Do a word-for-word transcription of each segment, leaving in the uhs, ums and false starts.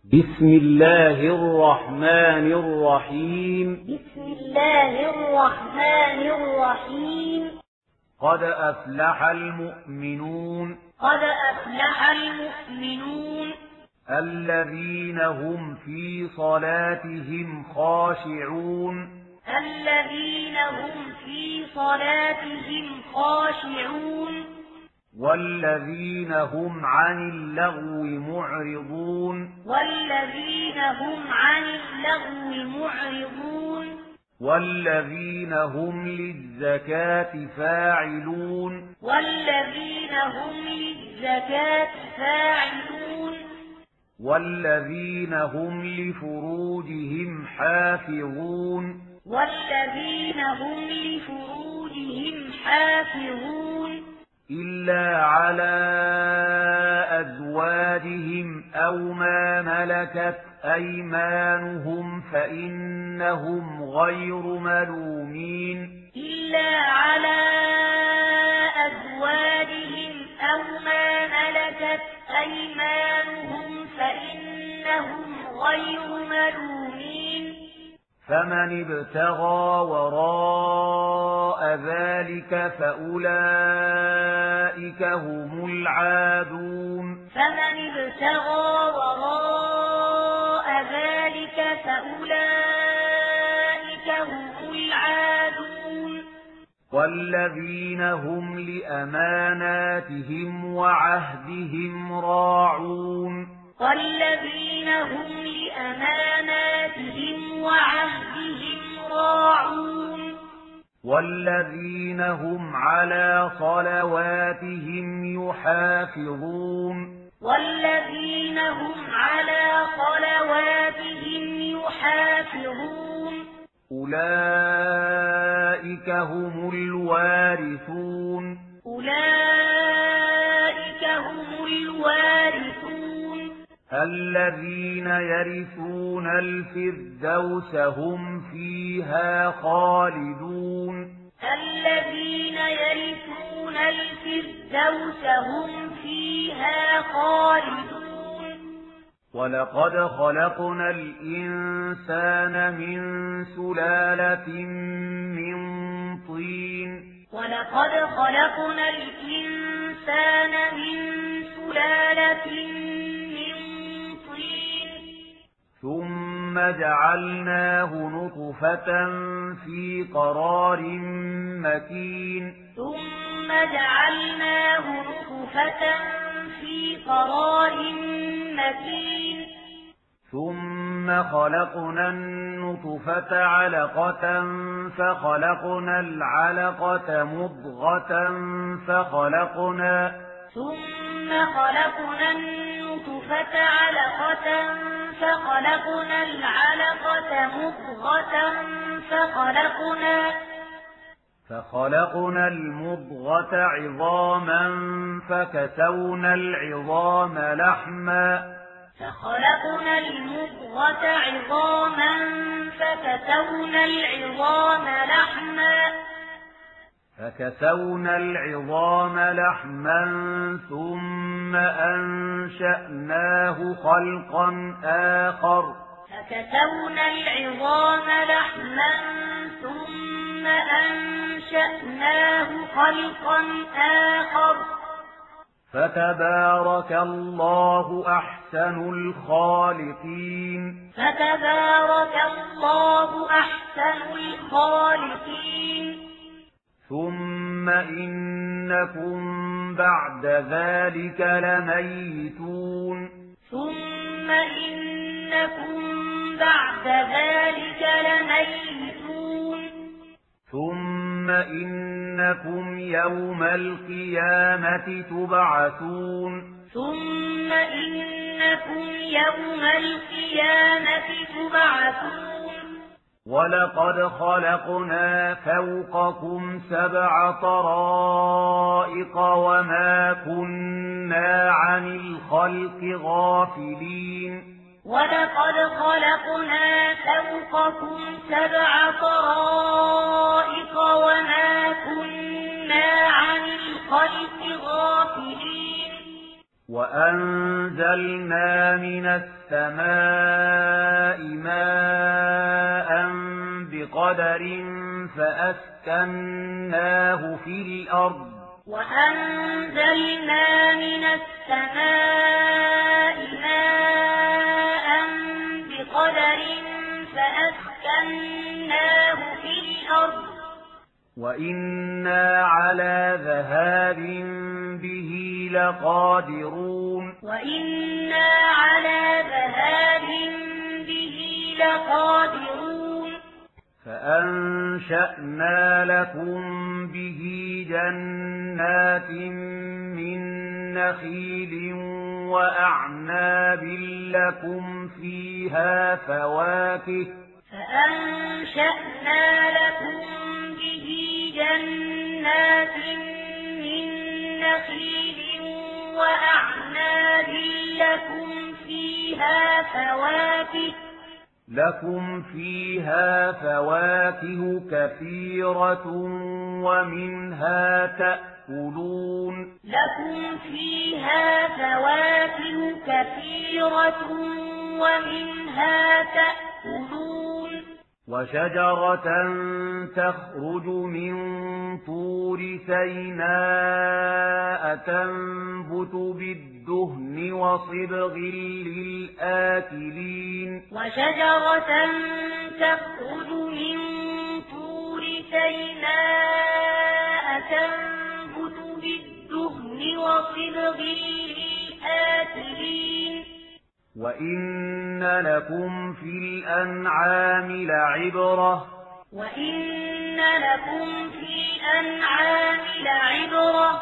بسم الله الرحمن الرحيم بسم الله الرحمن الرحيم قد أفلح المؤمنون قد أفلح المؤمنون الذين هم في صلاتهم خاشعون الذين هم في صلاتهم خاشعون والذين هم عن اللغو معرضون والذين هم عن اللغو معرضون والذين هم للزكاة فاعلون والذين هم للزكاة فاعلون والذين هم لفروجهم حافظون والذين هم لفروجهم حافظون إلا على أزواجهم أو ما ملكت أيمانهم فإنهم غير ملومين إلا على أزواجهم أو ما ملكت أيمانهم فإنهم غير ملومين فمن ابتغى وراء ذلك فأولئك هم العادون فمن ابتغى وراء ذلك فأولئك هم العادون والذين هم لأماناتهم وعهدهم راعون والذين هم لأماناتهم وعهدهم راعون والذين هم على صلواتهم يحافظون والذين هم على صلواتهم يحافظون أولئك هم الوارثون أولئك هم الوارثون الذين يرثون الفردوس هم فيها خالدون الذين يرثون الفردوس هم فيها خالدون ولقد خلقنا الإنسان من سلالة من طين ولقد خلقنا الإنسان من سلالة من طين ثم جعلناه نطفة في قرار مكين ثم جعلناه نطفة في قرار مكين ثم خلقنا النطفة علقة فخلقنا العلقة مضغة فخلقنا ثم خلقنا النطفة علقة فخلقنا العلقة مضغة فخلقنا فخلقنا المضغة عظاما فكسونا العظام لحما فخلقنا المضغة عظاما فكسونا العظام لحما فكسونا العظام لحما ثم أنشأناه خلقا آخر فكسونا العظام لحما ثم أنشأناه خلقا آخر فتبارك الله أحسن الخالقين فتبارك الله أحسن الخالقين ثم إنكم بعد ذلك لميتون ثم إنكم بعد ذلك لميتون ثم إنكم يوم القيامة تبعثون ثم إنكم يوم القيامة تبعثون ولقد خلقنا فوقكم سبع طرائق وما كنا عن الخلق غافلين ولقد خلقنا فوقكم سبع طرائق وما كنا عن الخلق غافلين وأنزلنا من السماء ماء بقدر فأسكناه في الأرض وأنزلنا من السماء ماء بقدر فأسكناه في الأرض وإنا على ذهاب به لقادرون وإنا على ذهاب به لقادرون فأنشأنا لكم به جنات من نخيل وأعناب لكم فيها فواكه فأنشأنا لكم به جنات من نخيل وأعناب لكم فيها فواكه لكم فيها فواكه كثيرة ومنها تأكلون لكم فيها فواكه كثيرة ومنها تأكلون وشجرة تخرج من طور سيناء تنبت بالدهن وصبغ للآكلين وشجرة تخرج من طور سيناء تنبت بالدهن وصبغ للآكلين وإن لكم في الأنعام لعبرة وإن لكم في الأنعام لعبرة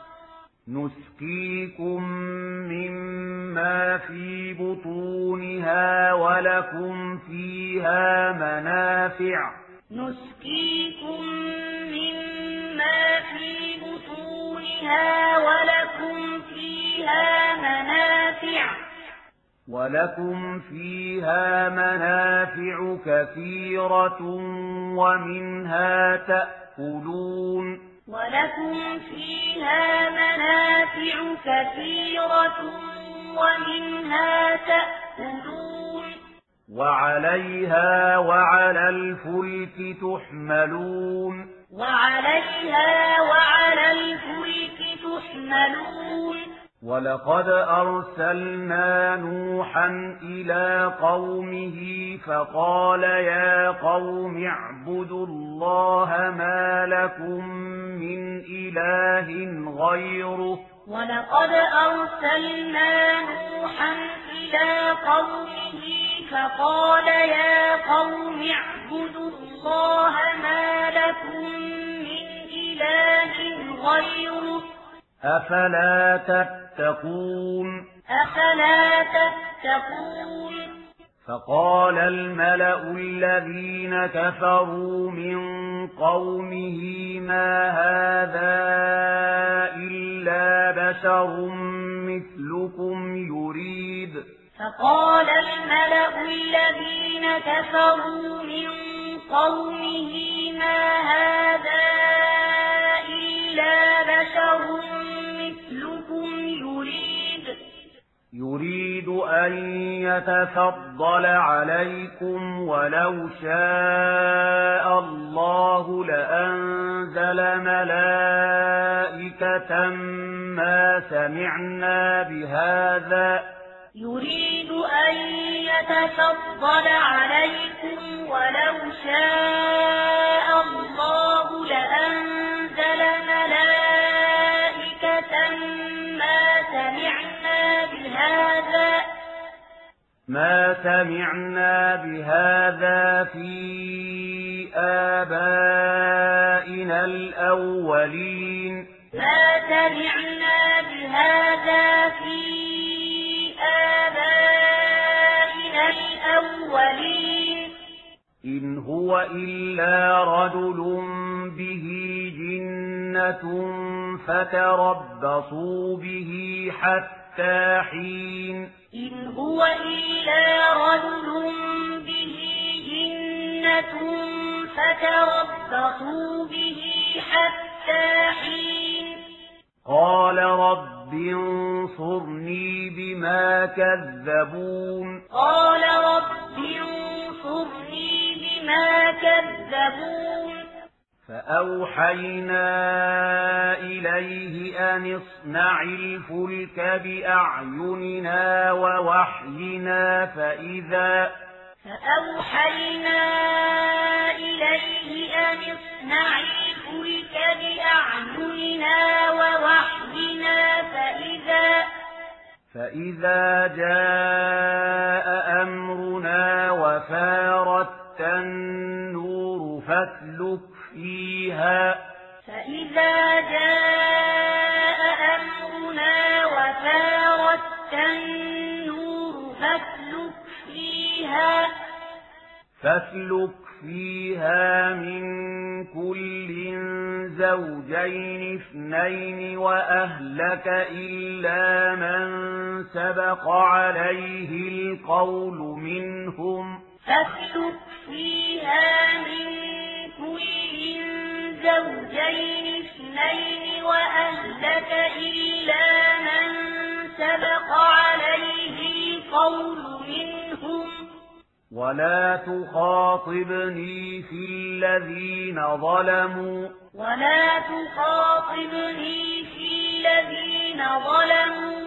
نسقيكم مما في بطونها ولكم فيها منافع نسقيكم مما في بطونها ولكم فيها منافع ولكم فيها منافع كثيرة ومنها تأكلون ولكم فيها منافع كثيرة ومنها تأكلون وعليها وعلى الفلك تحملون وعليها وعلى الفلك تحملون ولقد أرسلنا نوحا إلى قومه فقال يا قوم اعبدوا الله ما لكم من إله غيره ولقد أرسلنا نوحا إلى قومه فقال يا قوم اعبدوا الله ما لكم من إله غيره أفلا تتقون أفلا تتقون فقال الملأ الذين كفروا من قومه ما هذا إلا بشر مثلكم يريد فقال الملأ الذين كفروا من قومه ما هذا إلا بشر يريد أن يتفضل عليكم ولو شاء الله لأنزل ملائكة ما سمعنا بهذا يريد أن يتفضل عليكم ولو شاء الله لأنزل ملائكة ما سمعنا بهذا ما سمعنا بهذا في آبائنا الأولين ما سمعنا بهذا في آبائنا الأولين إن هو إلا رجل به جنة فتربصوا به حتى حين إن هو إلا رجل به جنة فتربصوا به حتى حين قال رب رب انصرني بما كذبون قال رب انصرني بما كذبون فأوحينا إليه أن اصنع الفلك بأعيننا ووحينا فإذا فأوحينا إليه أن اصنع الفلك بأعيننا ووحينا فإذا فإذا جاء أمرنا وفارت النور فاسلك فيها فإذا جاء أمرنا وفارت النور فاسلك فيها فاسلك فيها من كل زوجين اثنين وأهلك إلا من سبق عليه القول منهم فاسلك فيها من كل زوجين اثنين وأهلك إلا من سبق عليه القول منهم ولا تخاطبني في الذين ظلموا ولا تخاطبني في الذين ظلموا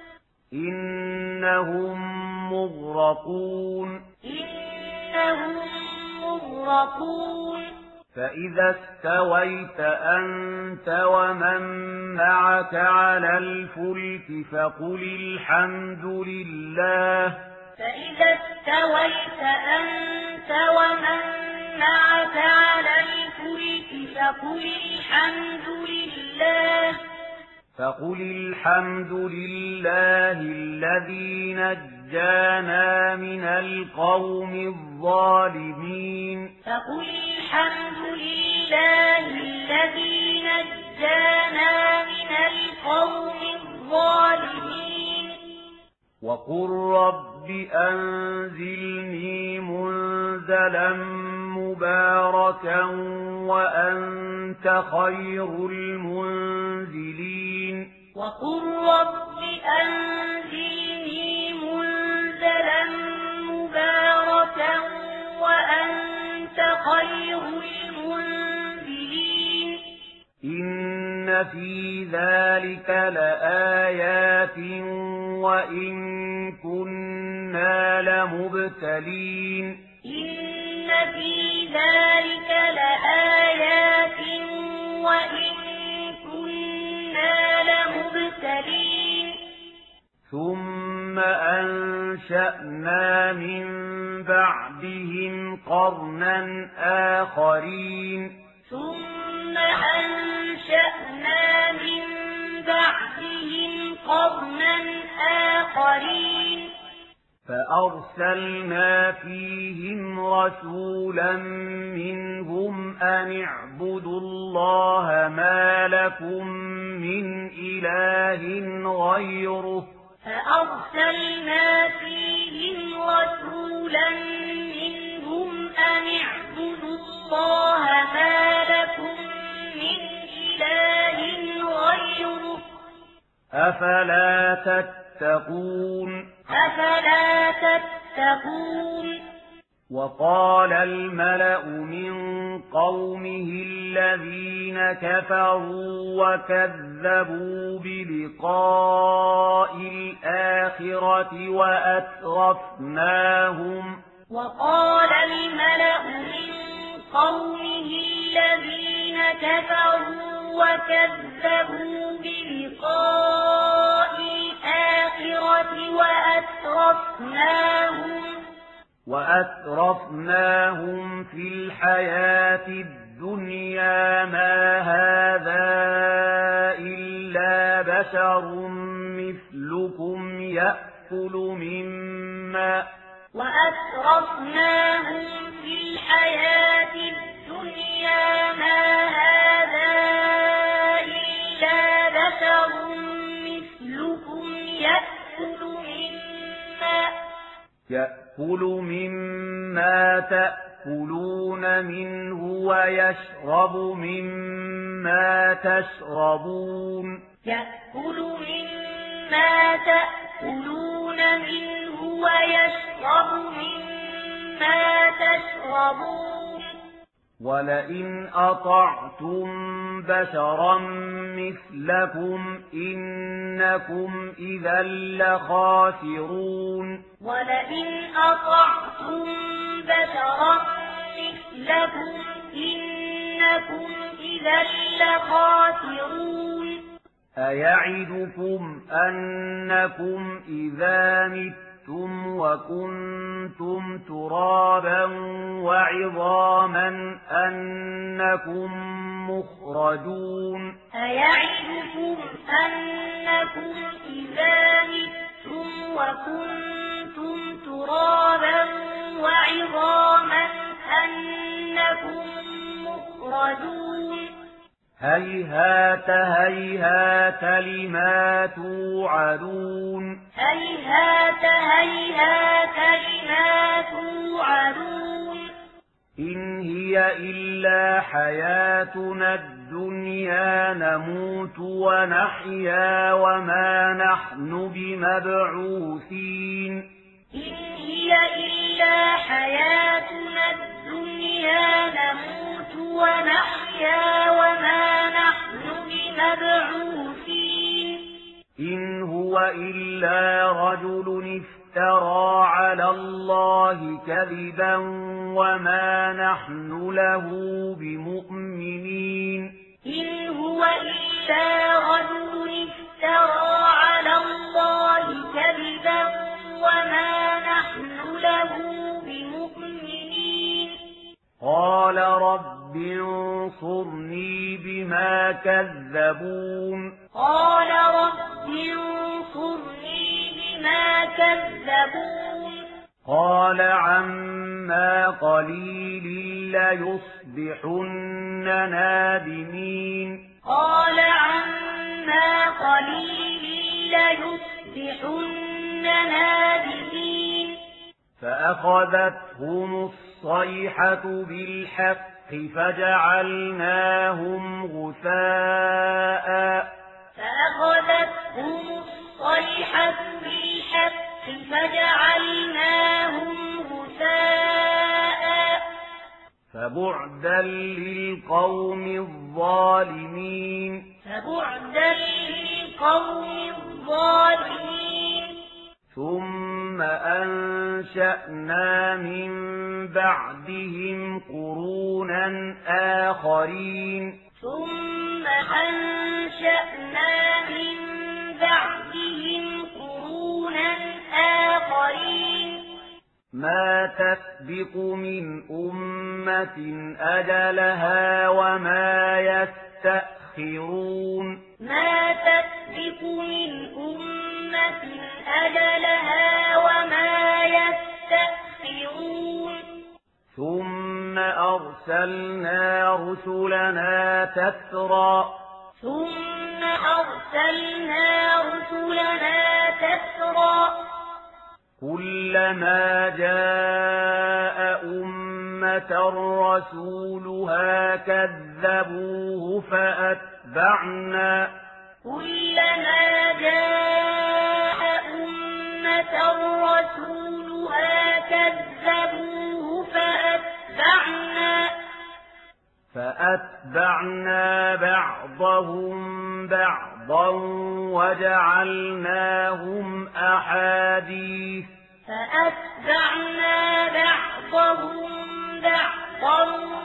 إنهم مغرقون إنهم مغرقون فإذا استويت أنت ومن معك على الفلك فقل الحمد لله فإذا استويت أنت ومن معك على الفلك فقل الحمد لله فقل الحمد لله الذي نجانا من القوم الظالمين فقل الحمد لله الذي نجانا من القوم الظالمين وقل رب أنزلني منزلا مباركا وأنت خير المنزلين وقل رب أنزلني منزلا مباركا وأنت خير المنزلين إن في ذلك لآيات وإن كنا لمبتلين إن في ذلك لآيات وإن كنا لمبتلين ثم أنشأنا من بعدهم قرنا آخرين ثم أنشأنا من بعدهم قرنا آخرين فأرسلنا فيهم رسولا منهم أن اعبدوا الله ما لكم من إله غيره فأرسلنا فيهم رسولا منهم أن اعبدوا الله ما لكم من إله غيره أفلا تتقون أفلا تتقون وقال الملأ من قومه الذين كفروا وكذبوا بلقاء الآخرة وأترفناهم وقال الملأ من قومه الذين كفروا وكذبوا بلقاء الآخرة وأترفناهم وأترفناهم في الحياة الدنيا ما هذا إلا بشر مثلكم يأكل مما وأترفناهم في الحياة الدنيا ما هذا إلا بشر مثلكم يأكل مما يأكل مما تأكلون منه ويشرب مما تشربون يأكل مما مما تأكلون منه ويشرب مما تشربون ولئن أطعتم بشرا مثلكم إنكم إذا لخاسرون ولئن أطعتم بشرا مثلكم إنكم إذا لخاسرون أيعدكم أنكم إذا متم وكنتم ترابا وعظاما أنكم مخرجون أيعدكم أنكم إذا متم وكنتم ترابا وعظاما أنكم مخرجون هيهات هيهات لما توعدون هيهات هيهات لما توعدون إن هي إلا حياتنا الدنيا نموت ونحيا وما نحن بمبعوثين إن هي إلا حياتنا الدنيا نموت ونحيا وما نحن بمبعوثين إن هو إلا رجل افترى على الله كذبا وما نحن له بمؤمنين إن هو إلا رجل افترى على الله كذبا وما نحن له بمؤمنين قال رب انصرني بما كذبون قال رب انصرني بما كذبون قال عما قليل ليصبحن نادمين قال عما قليل ليصبحن نادمين فأخذتهم الصيحة بالحق فجعلناهم غثاء فأخذتهم الصيحة بالحق فجعلناهم غثاء فبعدا للقوم الظالمين فبعدا للقوم الظالمين ثم أنشأنا من بعدهم قرونا آخرين ثم أنشأنا من بعدهم قرونا آخرين ما تسبق من أمة أجلها وما يستأخرون ما تسبق من أمة أجلها وما يستأخرون ثم أرسلنا رسلنا تترى ثم أرسلنا رسلنا تترى كلما جاء أمة رسولها كذبوه فأتبعنا كلما جاء أمة رسولها كذبوه فأتبعنا فأتبعنا بعضهم بعضا وجعلناهم أحاديث فأتبعنا بعضهم بعضا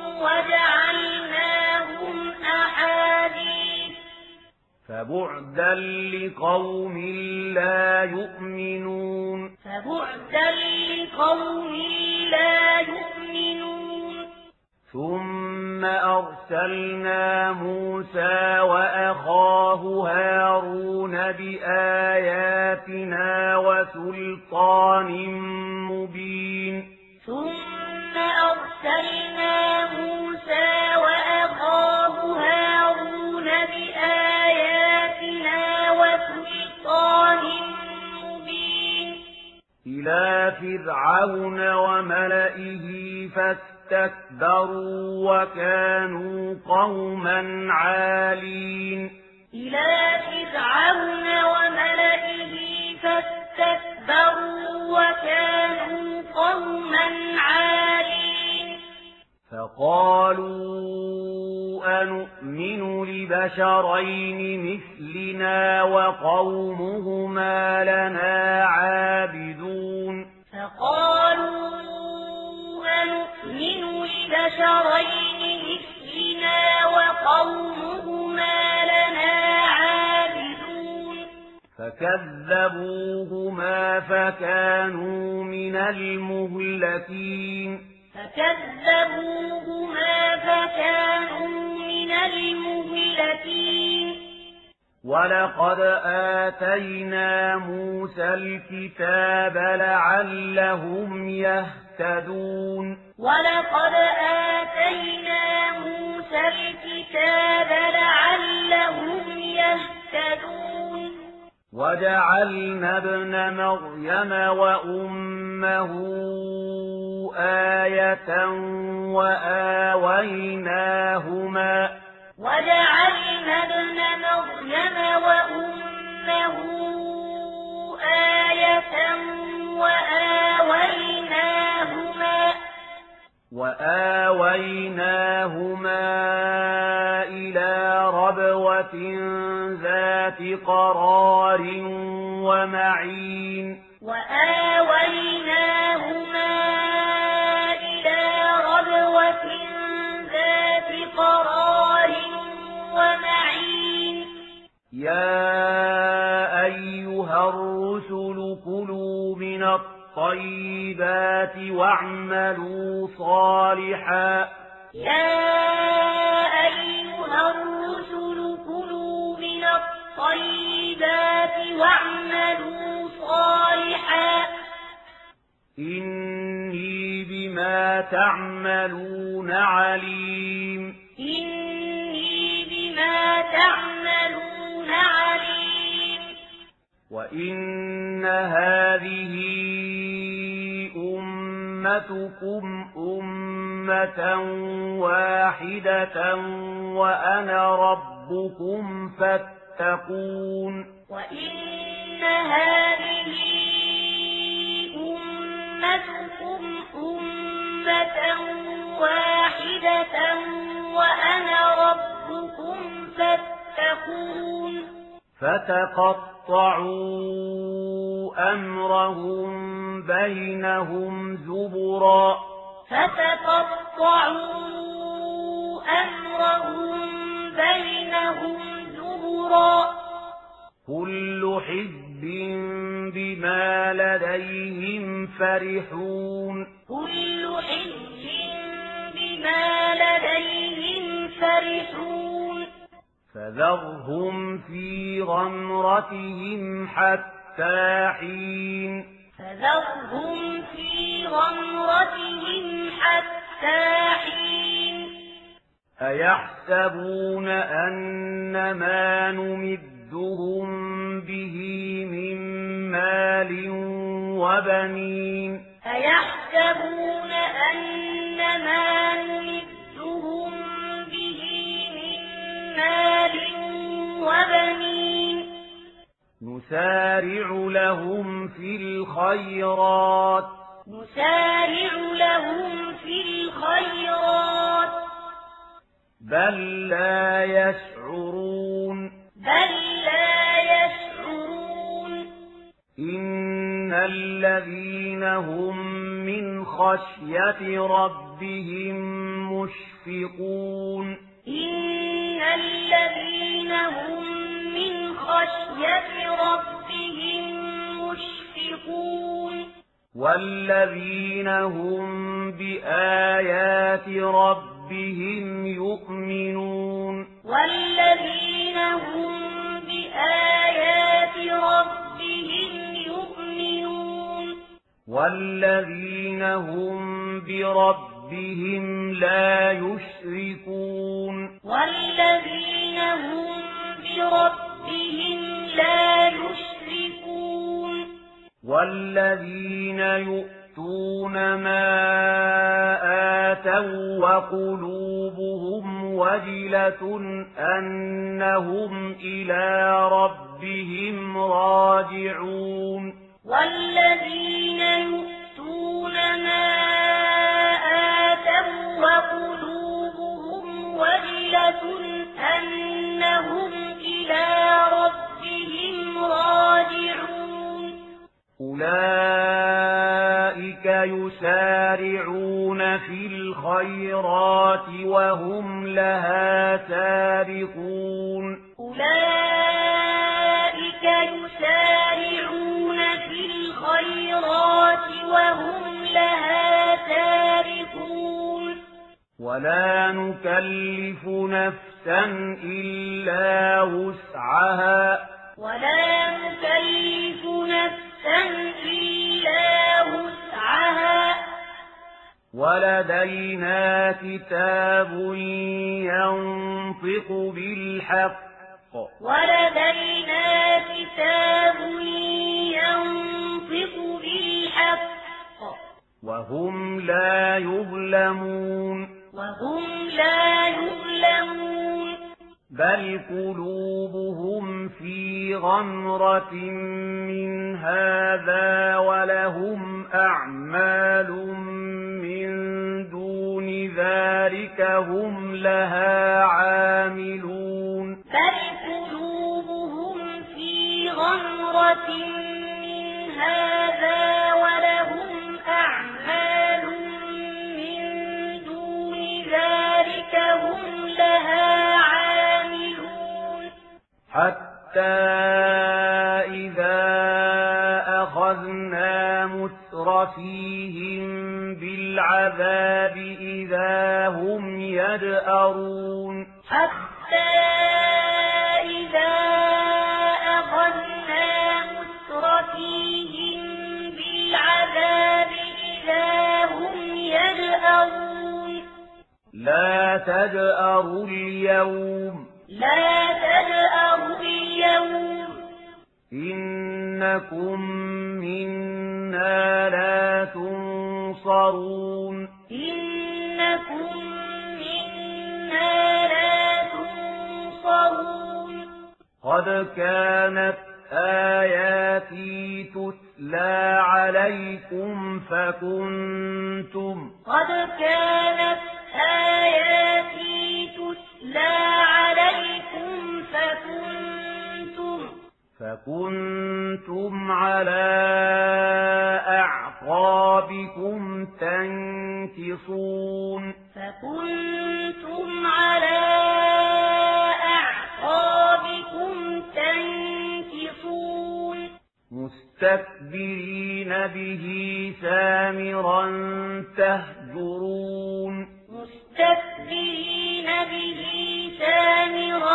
وجعلناهم أحاديث فبعدا لقوم لا يؤمنون فبعدا لقوم لا يؤمنون ثم أرسلنا موسى وأخاه هارون بآياتنا وسلطان مبين ثم أرسلنا موسى وأخاه هارون بآياتنا وسلطان مبين إلى فرعون وملئه فاستكبروا وكانوا قوما عالين إلى فرعون وملئه فاستكبروا وكانوا قوما عالين فقالوا أنؤمن لبشرين مثلنا وقومهما لنا عابدون فقالوا أنؤمن لبشرين مثلنا وقومهما لنا عابدون فكذبوهما فكانوا من المهلكين فكذبوهما فكانوا من المهلكين ولقد آتينا موسى الكتاب لعلهم يهتدون ولقد آتينا موسى الكتاب لعلهم يهتدون وجعلنا ابن مريم وأمه آية وآويناهما وجعلنا ابن مريم وأمه آية وآويناهما وآويناهما إلى ربوة ذات قرار ومعين وآويناهما إلى ربوة ذات قرار ومعين يا أيها الرسل كلوا من الطيبات واعملوا صالحا يا أيها الرسل كلوا من الطيبات واعملوا صالحا إني بما تعملون عليم إني بما تعملون عليم وإن هذه أمتكم أمة واحدة وأنا ربكم فاتقون وإن هذه أمتكم أمة واحدة وأنا ربكم فاتقون فتقطعوا أمرهم بينهم زبرا فتقطعوا أمرهم بينهم زبرا كل حزب بما لديهم فرحون كل حزب بما لديهم فرحون فذرهم في غمرتهم حتى حين فذرهم في غمرتهم حتى حين أيحسبون أن ما نمدهم به من مال وبنين أيحسبون أن ما نمدهم به من مال وبنين نسارع لهم في الخيرات نسارع لهم في الخيرات بل لا يشعرون بل لا يشعرون إن الذين هم من خشية ربهم مشفقون إن الذين هم من خشية ربهم مشفقون والذين هم بآيات ربهم يؤمنون والذين هم بآيات ربهم يؤمنون والذين هم بربهم لا يشركون والذين هم بربهم لا يشركون والذين يؤتون ما آتوا وقلوبهم وجلة أنهم إلى ربهم راجعون والذين يؤتون ما آتوا وقلوبهم وجلة أنهم إلى ربهم راجعون أولئك يسارعون في الخيرات وهم لها سابقون أولئك يسارعون في الخيرات وهم لها سابقون ولا نكلف نفسا إلا وسعها ولا نكلف نفسا إلا وسعها ولدينا كتاب ينطق بالحق ولدينا كتاب ينطق بالحق وهم لا يظلمون وهم لا يظلمون بل قلوبهم في غمرة من هذا ولهم أعمال من دون ذلك هم لها عاملون بل قلوبهم في غمرة من هذا ولهم أعمال من دون ذلك هم لها عاملون حتى إذا أخذنا مترفيهم بالعذاب إذا هم يجأرون حتى إذا أخذنا مترفيهم بالعذاب إذا هم يجأرون لا تجأروا اليوم لا تجأروا اليوم إنكم منا لا تنصرون إنكم منا لا تنصرون قد كانت آياتي تتلى عليكم فكنتم قد كانت آياتي تتلى عليكم فكنتم فكنتم على أعقابكم تنكصون فكنتم على أعقابكم تنكصون مستكبرين به سامرا تهجرون مستكبرين به سامرا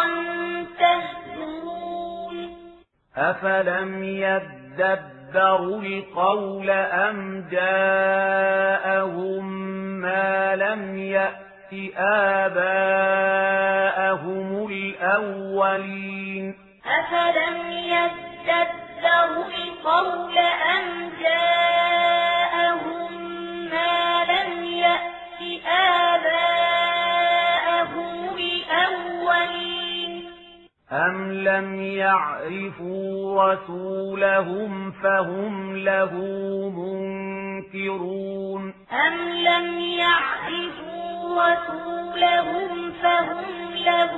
تهجرون أفلم يدبروا القول أم جاءهم ما لم يأت آباءهم الأولين أفلم يدبروا القول أم جاءهم ما لم يأت آباءهم الأولين أم لم يعرفوا رسولهم فهم له منكرون أم لم يعرفوا رسولهم فهم له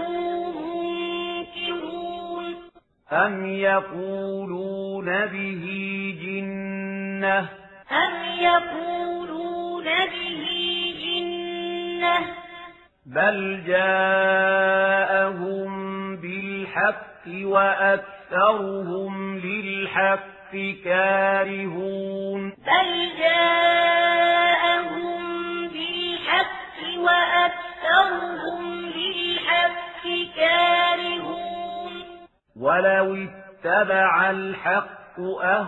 منكرون أم يقولون به جنة أم يقولون به جنة بل جاءهم بالحق وأكثرهم للحق كارهون بل جاءهم بالحق وأكثرهم للحق كارهون ولو اتبع الحق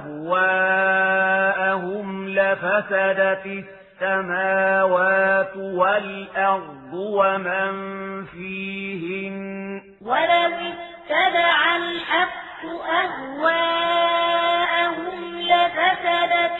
أهواءهم لفسدت السماوات والأرض ومن فيهن ولو اتبع الحق أهواءهم لفسدت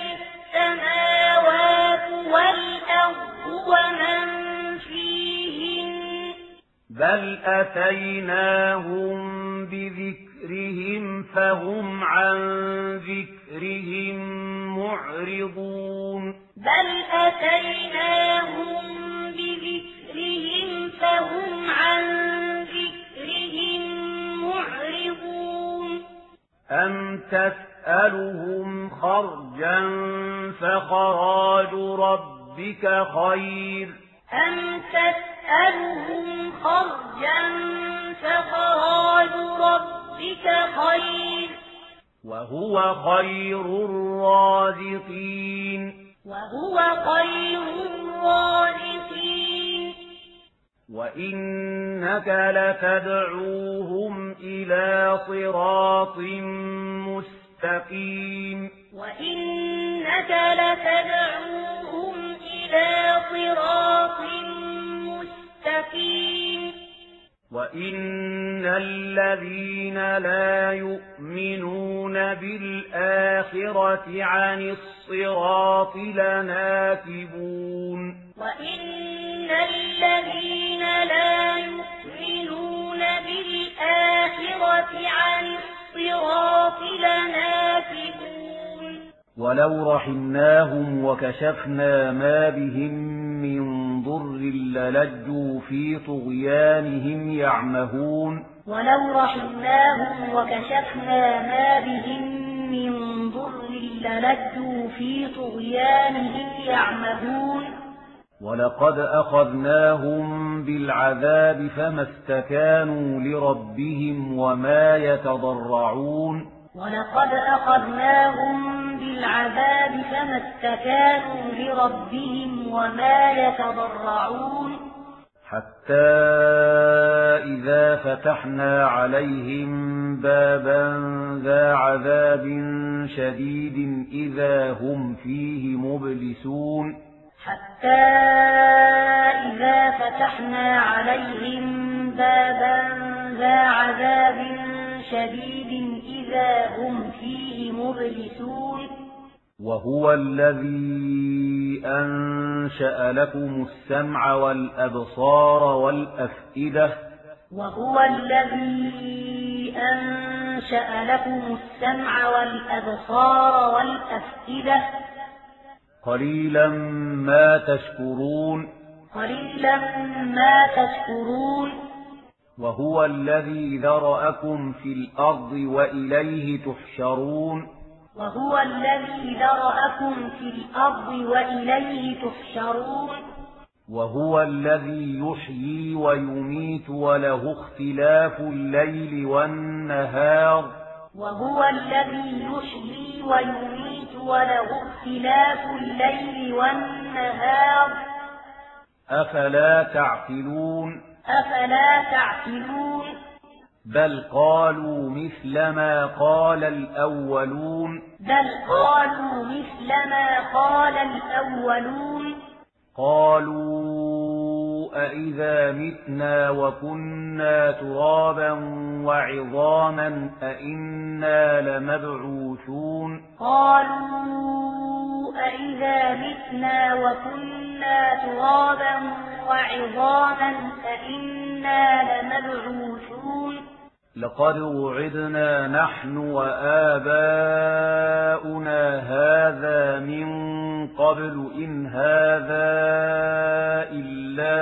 السماوات والأرض ومن فيهن بل أتيناهم بذكرهم فهم عن ذكرهم معرضون بل أتيناهم بذكرهم فهم عن ذكرهم معرضون أم تسألهم خرجا فخراج ربك خير أم تسألهم خرجا فخراج ربك خير وهو خير الرازقين وهو خير الرازقين وإنك لتدعوهم إلى صراط مستقيم وإنك لتدعوهم إلى صراط مستقيم وإن الذين لا يؤمنون بالآخرة عن الصراط لناكبون وإن الذين لا يؤمنون بالآخرة عن الصراط لناكبون ولو رحمناهم وكشفنا ما بهم من ضر للجوا في طغيانهم يعمهون ولو رحمناهم وكشفنا ما بهم من ضر للجوا في طغيانهم يعمهون ولقد أخذناهم بالعذاب فما استكانوا لربهم وما يتضرعون ولقد أخذناهم بالعذاب فما استكانوا لربهم وما يتضرعون حتى إذا فتحنا عليهم بابا ذا عذاب شديد إذا هم فيه مبلسون حتى إذا فتحنا عليهم بابا ذا عذاب شديد إذا هم فيه مبلسون وهو الذي أنشأ لكم السمع والأبصار والأفئدة وهو الذي أنشأ لكم السمع والأبصار والأفئدة قليلا ما تشكرون قليلا ما تشكرون وهو الذي ذرأكم في الأرض وإليه تحشرون وهو الذي ذرأكم في الأرض وإليه تحشرون وهو الذي يحيي ويميت وله اختلاف الليل والنهار وهو الذي يحيي ويميت وله اختلاف الليل والنهار أفلا تعقلون أفلا تعقلون بل قالوا مثل ما قال الأولون بل قالوا مثل ما قال الأولون قالوا أإذا متنا وكنا ترابا وعظاما أإنا لمبعوثون قالوا أإذا متنا وكنا ترابا وعظاما أإنا لمبعوثون لقد وعدنا نحن وآباؤنا هذا من قبل إن هذا إلا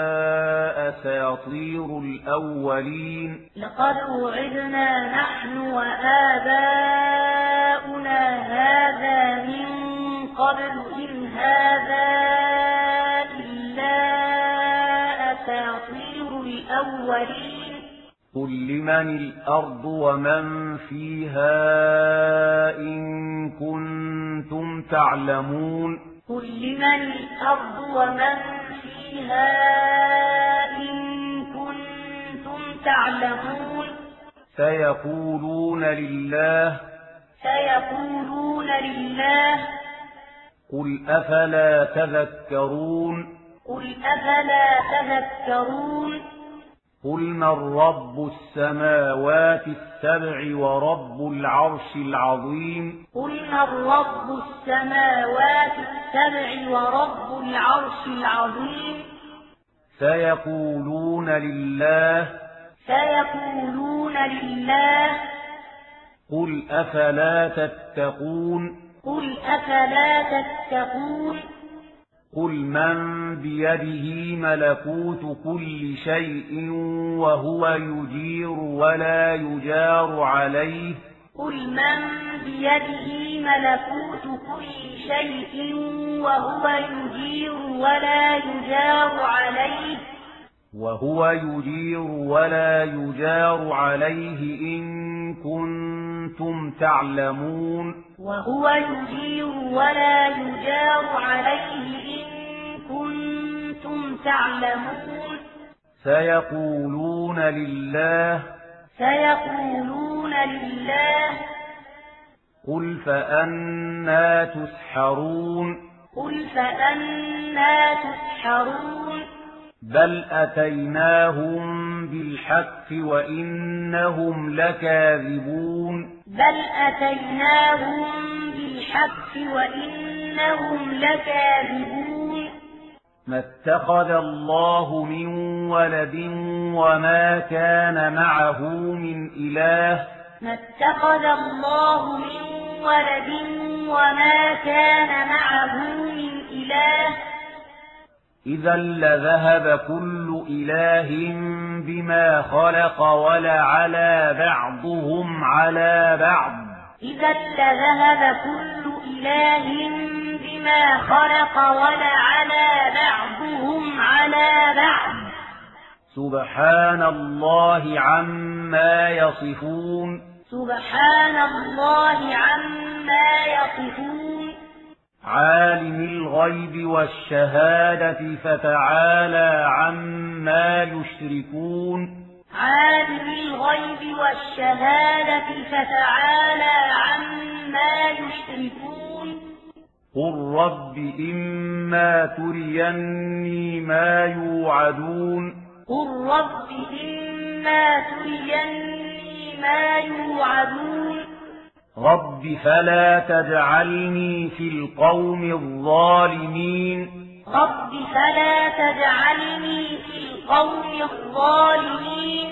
أساطير الأولين لقد وعدنا نحن وآباؤنا هذا من قبل إن هذا إلا أساطير الأولين قل لمن الأرض ومن فيها إن كنتم تعلمون قل لمن الأرض ومن فيها إن كنتم تعلمون سيقولون لله سيقولون لله قل أفلا تذكرون قل أفلا تذكرون قل من رب السماوات السبع ورب العرش العظيم قل من رب السماوات السبع ورب العرش العظيم سيقولون لله سيقولون لله قل أفلا تتقون قل أفلا تتقون قل من بيده ملكوت كل شيء وهو يجير ولا يجار عليه قل من بيده ملكوت كل شيء وهو يجير ولا يجار عليه وهو يجير ولا يجار عليه إن كنتم تعلمون وهو يجير ولا يجار عليه إن كنتم تعلمون سيقولون لله سيقولون لله قل فأنى تسحرون قل فأنى تسحرون بل أتيناهم بالحق وإنهم لكاذبون بل أتيناهم بالحق وإنهم لكاذبون ما اتخذ الله من ولد وما كان معه من إله ما اتخذ الله من ولد وما كان معه من إله إذا لذهب كل إله بما خلق ولعلى بعضهم على بعض إذا لذهب كل إله بما خلق ولعلى بعضهم على بعض سبحان الله عما يصفون سبحان الله عما يصفون عالم الغيب والشهادة فتعالى عما يشركون عالم الغيب والشهادة فتعالى عما يشركون قل رب إما تريني ما يوعدون قل رب إما تريني ما يوعدون رب فلا تجعلني في القوم الظالمين رب فلا تجعلني في القوم الظالمين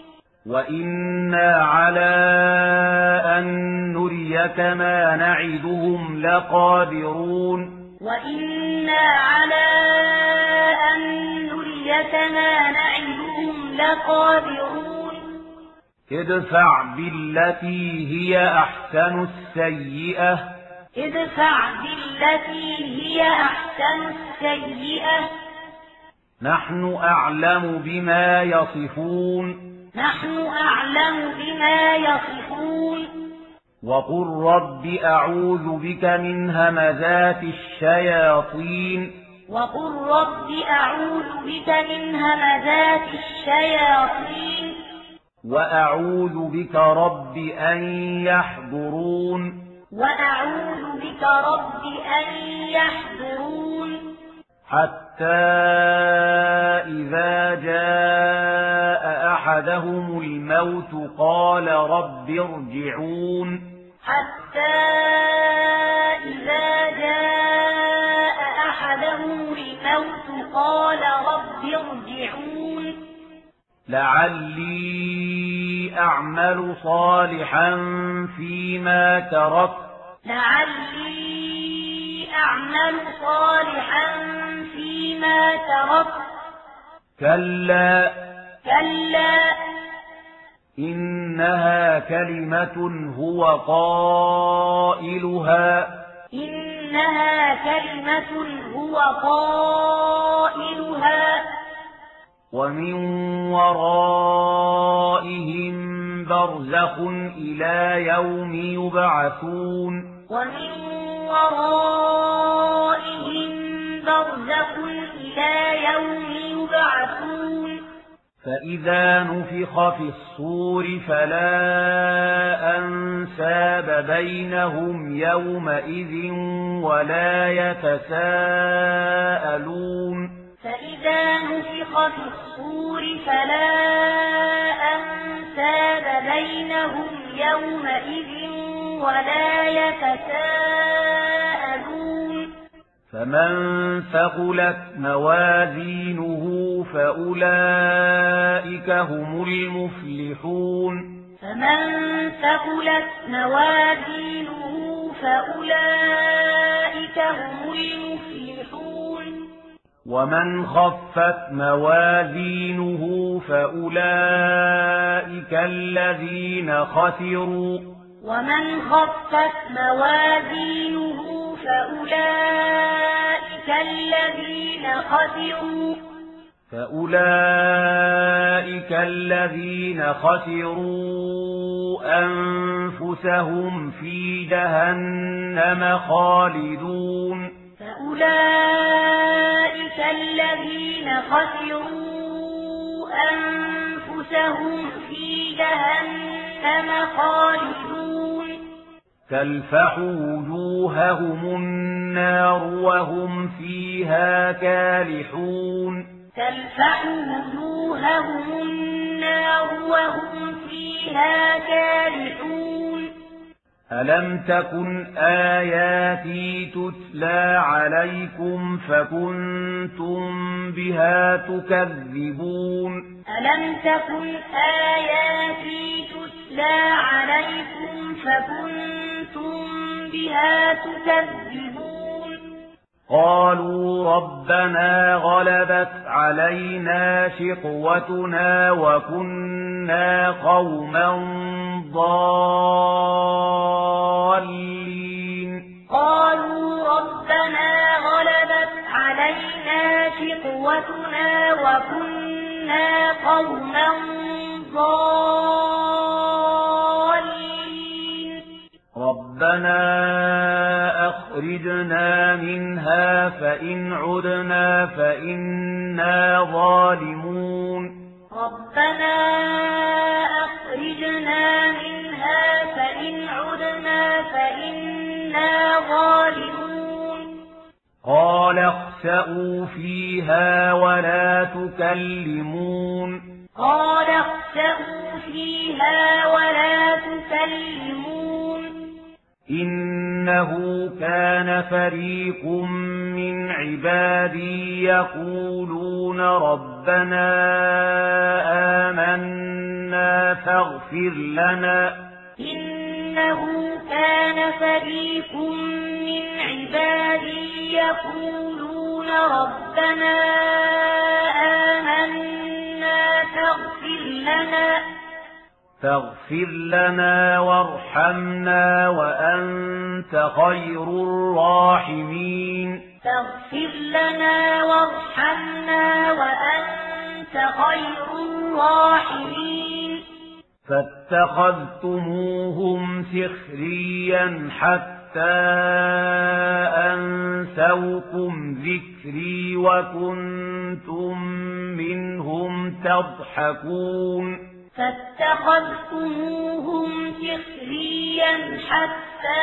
وإنا على أن نريك ما نعدهم لقادرون وإنا على أن نريك ما نعدهم لقادرون ادفع بالتي هي أحسن السيئة ادفع بالتي هي أحسن السيئة نحن أعلم بما يصفون نحن أعلم بما يصفون وقل رب أعوذ بك من همزات الشياطين وقل رب أعوذ بك من همزات الشياطين وأعوذ بك رب أن يحضرون وأعوذ بك رب أن يحضرون حتى إذا جاء أحدهم الموت قال رب ارجعون حتى إذا جاء أحدهم الموت قال رب ارجعون لعلي أعمل صالحا فيما تركت لعلي أعمل صالحا فيما تركت كلا كلا إنها كلمة هو قائلها إنها كلمة هو قائلها ومن ورائهم برزخ إلى يوم يبعثون ومن ورائهم برزخ إلى يوم يبعثون فإذا نفخ في الصور فلا أنساب بينهم يومئذ ولا يتساءلون فإذا نفخ في الصور فلا أنساب بينهم يومئذ ولا يتساءلون فمن ثقلت موازينه فأولئك هم المفلحون فمن ثقلت موازينه فأولئك هم المفلحون ومن خفت موازينه فأولئك الذين خسروا ومن خفت موازينه فأولئك الذين خسروا فأولئك الذين خسروا أنفسهم في جهنم خالدون فأولئك الذين خسروا أنفسهم في جهنم خالدون تلفح وجوههم النار وهم فيها كالحون تلفح وجوههم النار وهم فيها كالحون ألم تكن آياتي تتلى عليكم فكنتم بها تكذبون ألم تكن آياتي تتلى عليكم فكنتم بها تكذبون قالوا ربنا غلبت علينا شقوتنا وكنا قوما ضالين قالوا ربنا غلبت علينا شقوتنا وكنا قوما ضالين ربنا أخرجنا منها فإن عدنا فإنا ظالمون ربنا أخرجنا منها فإن عدنا فإنا ظالمون قال اخسئوا فيها ولا تكلمون قال اخسئوا فيها ولا تكلمون إنه كان فريق من عبادي يقولون ربنا آمنا فاغفر لنا إنه كان فريق من عبادي يقولون ربنا آمنا فاغفر لنا فاغفر لنا وارحمنا وأنت خير الراحمين فاغفر لنا وارحمنا وأنت خير الراحمين فاتخذتموهم سخريا حتى أنسوكم ذكري وكنتم منهم تضحكون فاتخذتموهم سخريا حتى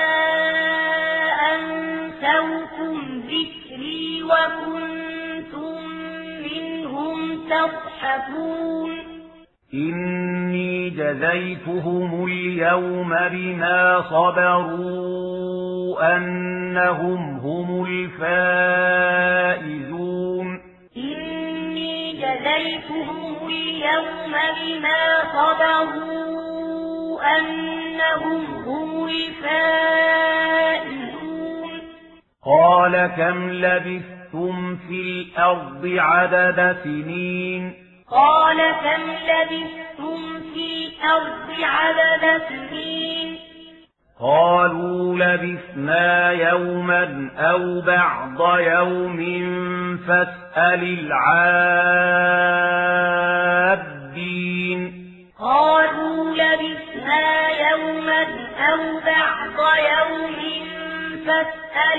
أنسوكم ذكري وكنتم منهم تضحكون إني جزيتهم اليوم بما صبروا أنهم هم الفائزون إني جزيتهم اليوم بما صبروا أنهم هم الفائزون قال كم لبثتم في الأرض عدد سنين قال كم لبثتم في الأرض عدد سنين قالوا لبثنا يوما أو بعض يوم فاسأل العادين قالوا لبثنا يوما أو بعض يوم فاسأل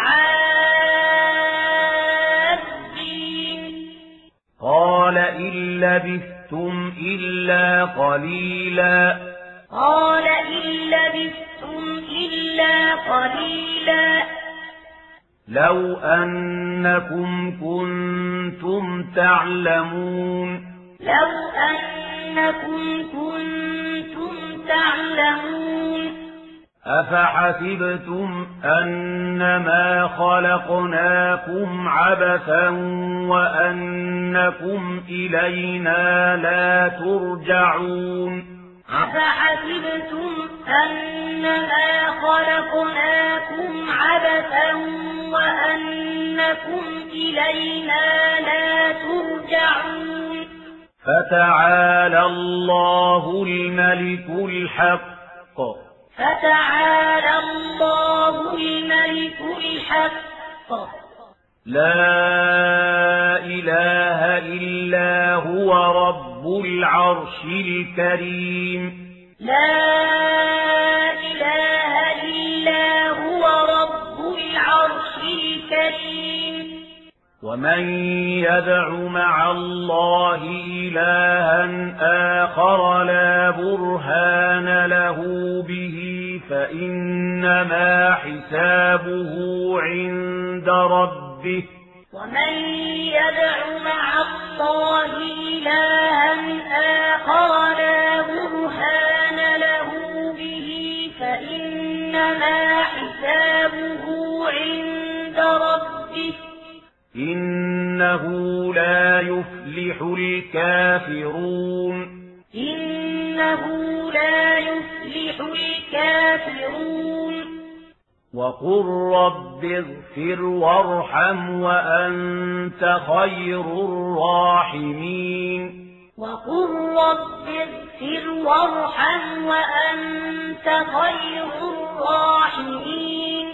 العادين قال إن لبثتم إلا قليلا قال إن لبثتم إلا قليلا لو أنكم كنتم تعلمون لو أنكم كنتم تعلمون أفحسبتم أنما خلقناكم عبثا وأنكم إلينا لا ترجعون أفحسبتم أنما خلقناكم عبثا وأنكم إلينا لا ترجعون فتعالى الله الملك الحق فتعالى الله الملك الحق لا إله إلا هو رب العرش الكريم لا إله إلا هو رب العرش الكريم ومن يدع مع الله إلها آخر لا برهان له به فإنما حسابه عند ربه ومن يدع مع الله إلها آخر لا برهان له به فإنما حسابه عند ربه إنه لا يفلح الكافرون إنه لا يفلح الكافرون وقل رب اغفر وارحم وأنت خير الراحمين وقل رب اغفر وارحم وأنت خير الراحمين